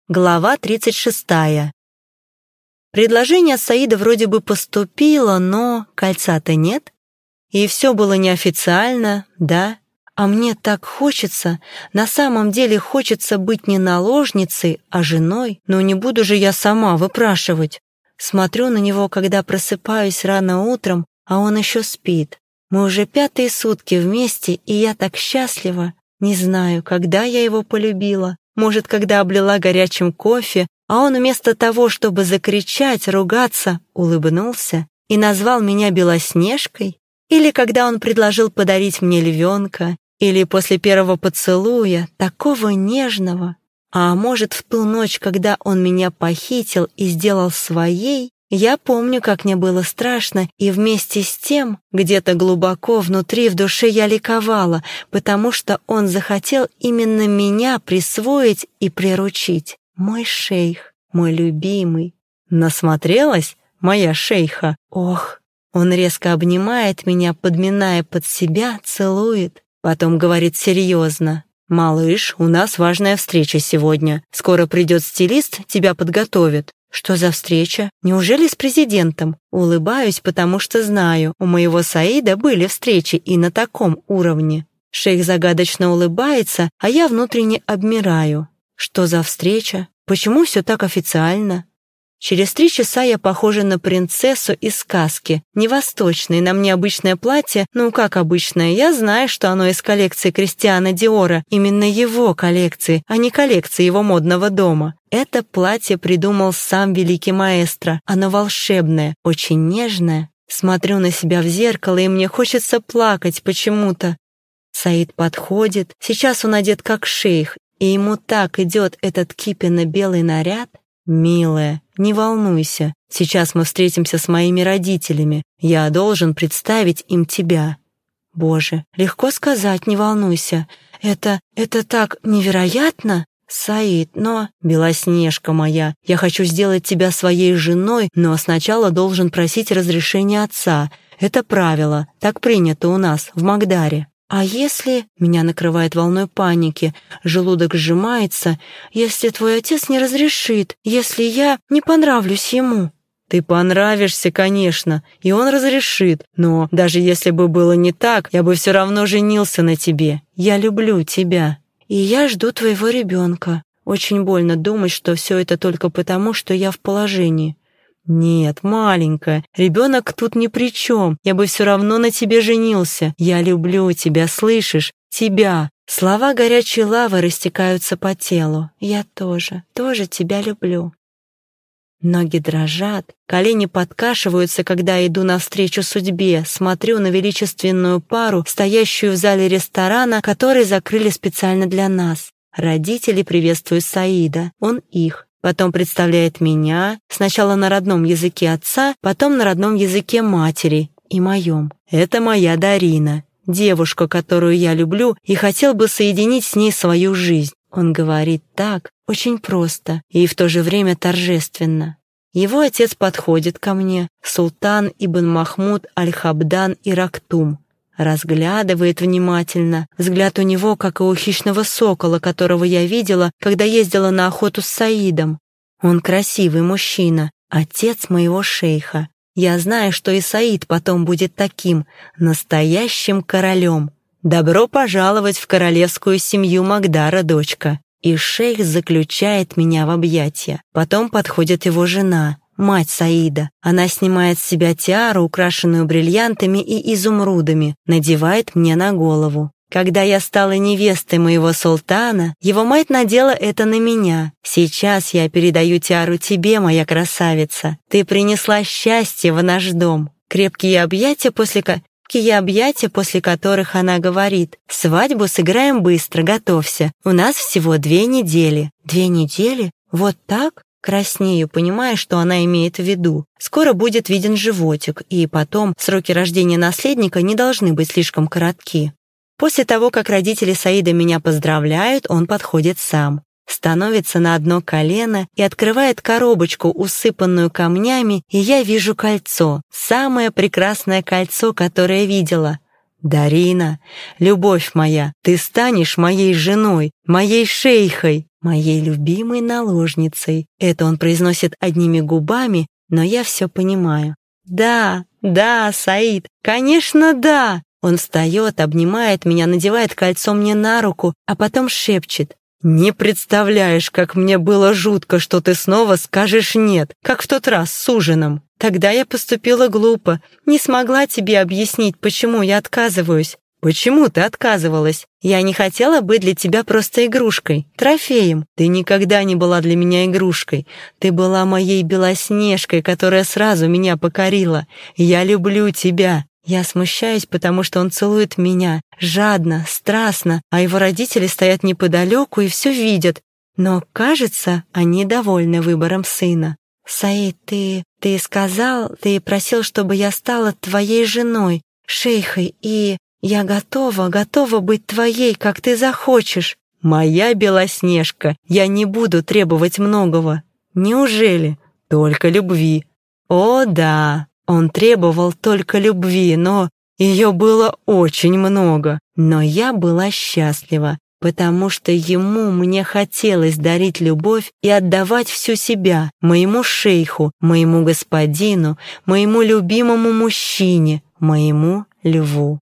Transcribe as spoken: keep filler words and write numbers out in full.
Глава тридцать шестая. Предложение Саида вроде бы поступило, но кольца-то нет. И все было неофициально, да? А мне так хочется, на самом деле хочется быть не наложницей, а женой, но не буду же я сама выпрашивать. Смотрю на него, когда просыпаюсь рано утром, а он еще спит. Мы уже пятые сутки вместе, и я так счастлива. Не знаю, когда я его полюбила. Может, когда облила горячим кофе, а он вместо того, чтобы закричать, ругаться, улыбнулся и назвал меня Белоснежкой? Или когда он предложил подарить мне львенка? Или после первого поцелуя, такого нежного? А может, в ту ночь, когда он меня похитил и сделал своей? Я помню, как мне было страшно, и вместе с тем, где-то глубоко внутри в душе я ликовала, потому что он захотел именно меня присвоить и приручить. Мой шейх, мой любимый. Насмотрелась, моя шейха? Ох! Он резко обнимает меня, подминая под себя, целует. Потом говорит серьезно. «Малыш, у нас важная встреча сегодня. Скоро придет стилист, тебя подготовит». «Что за встреча? Неужели с президентом?» Улыбаюсь, потому что знаю, у моего Саида были встречи и на таком уровне. Шейх загадочно улыбается, а я внутренне обмираю. Что за встреча? Почему все так официально? Через три часа я похожа на принцессу из сказки. Не восточной, на мне обычное платье, ну как обычное, я знаю, что оно из коллекции Кристиана Диора, именно его коллекции, а не коллекции его модного дома. Это платье придумал сам великий маэстро, оно волшебное, очень нежное. Смотрю на себя в зеркало, и мне хочется плакать почему-то. Саид подходит, сейчас он одет как шейх, и ему так идет этот кипенно-белый наряд. «Милая, не волнуйся, сейчас мы встретимся с моими родителями, я должен представить им тебя». Боже, легко сказать «не волнуйся», это, это так невероятно, Саид, но... Белоснежка моя, я хочу сделать тебя своей женой, но сначала должен просить разрешения отца, это правило, так принято у нас, в Магдаре. А если... Меня накрывает волной паники, желудок сжимается. Если твой отец не разрешит, если я не понравлюсь ему? Ты понравишься, конечно, и он разрешит, но даже если бы было не так, я бы все равно женился на тебе. Я люблю тебя. И я жду твоего ребенка. Очень больно думать, что все это только потому, что я в положении. «Нет, маленькая, ребенок тут ни при чем, я бы все равно на тебе женился. Я люблю тебя, слышишь? Тебя!» Слова горячей лавы растекаются по телу. «Я тоже, тоже тебя люблю». Ноги дрожат, колени подкашиваются, когда иду навстречу судьбе, смотрю на величественную пару, стоящую в зале ресторана, который закрыли специально для нас. Родители приветствуют Саида, он их. Потом представляет меня, сначала на родном языке отца, потом на родном языке матери и моем. Это моя Дарина, девушка, которую я люблю и хотел бы соединить с ней свою жизнь. Он говорит так, очень просто и в то же время торжественно. Его отец подходит ко мне, султан Ибн Махмуд Аль-Хабдан Ирактум. Разглядывает внимательно. Взгляд у него, как и у хищного сокола, которого я видела, когда ездила на охоту с Саидом. Он красивый мужчина, отец моего шейха. Я знаю, что и Саид потом будет таким, настоящим королем. Добро пожаловать в королевскую семью Магдара, дочка. И шейх заключает меня в объятия. Потом подходит его жена, мать Саида. Она снимает с себя тиару, украшенную бриллиантами и изумрудами, надевает мне на голову. Когда я стала невестой моего султана, его мать надела это на меня. Сейчас я передаю тиару тебе, моя красавица. Ты принесла счастье в наш дом. Крепкие объятия после... Крепкие объятия, после которых она говорит: «Свадьбу сыграем быстро, готовься. У нас всего две недели». «Две недели? Вот так?» Краснею, понимая, что она имеет в виду. Скоро будет виден животик, и потом сроки рождения наследника не должны быть слишком коротки. После того, как родители Саида меня поздравляют, он подходит сам. Становится на одно колено и открывает коробочку, усыпанную камнями, и я вижу кольцо, самое прекрасное кольцо, которое видела. «Дарина, любовь моя, ты станешь моей женой, моей шейхой!» моей любимой наложницей. Это он произносит одними губами, но я все понимаю. Да, да, Саид, конечно, да. Он встает, обнимает меня, надевает кольцо мне на руку, а потом шепчет. «Не представляешь, как мне было жутко, что ты снова скажешь «нет», как в тот раз с ужином. Тогда я поступила глупо, не смогла тебе объяснить, почему я отказываюсь. Почему ты отказывалась? Я не хотела быть для тебя просто игрушкой, трофеем. Ты никогда не была для меня игрушкой. Ты была моей Белоснежкой, которая сразу меня покорила. Я люблю тебя». Я смущаюсь, потому что он целует меня, жадно, страстно, а его родители стоят неподалеку и все видят. Но, кажется, они довольны выбором сына. «Саид, ты... ты сказал, ты просил, чтобы я стала твоей женой, шейхой, и я готова, готова быть твоей, как ты захочешь. Моя Белоснежка, я не буду требовать многого. Неужели? Только любви. О, да!» Он требовал только любви, но ее было очень много. Но я была счастлива, потому что ему мне хотелось дарить любовь и отдавать всю себя моему шейху, моему господину, моему любимому мужчине, моему льву.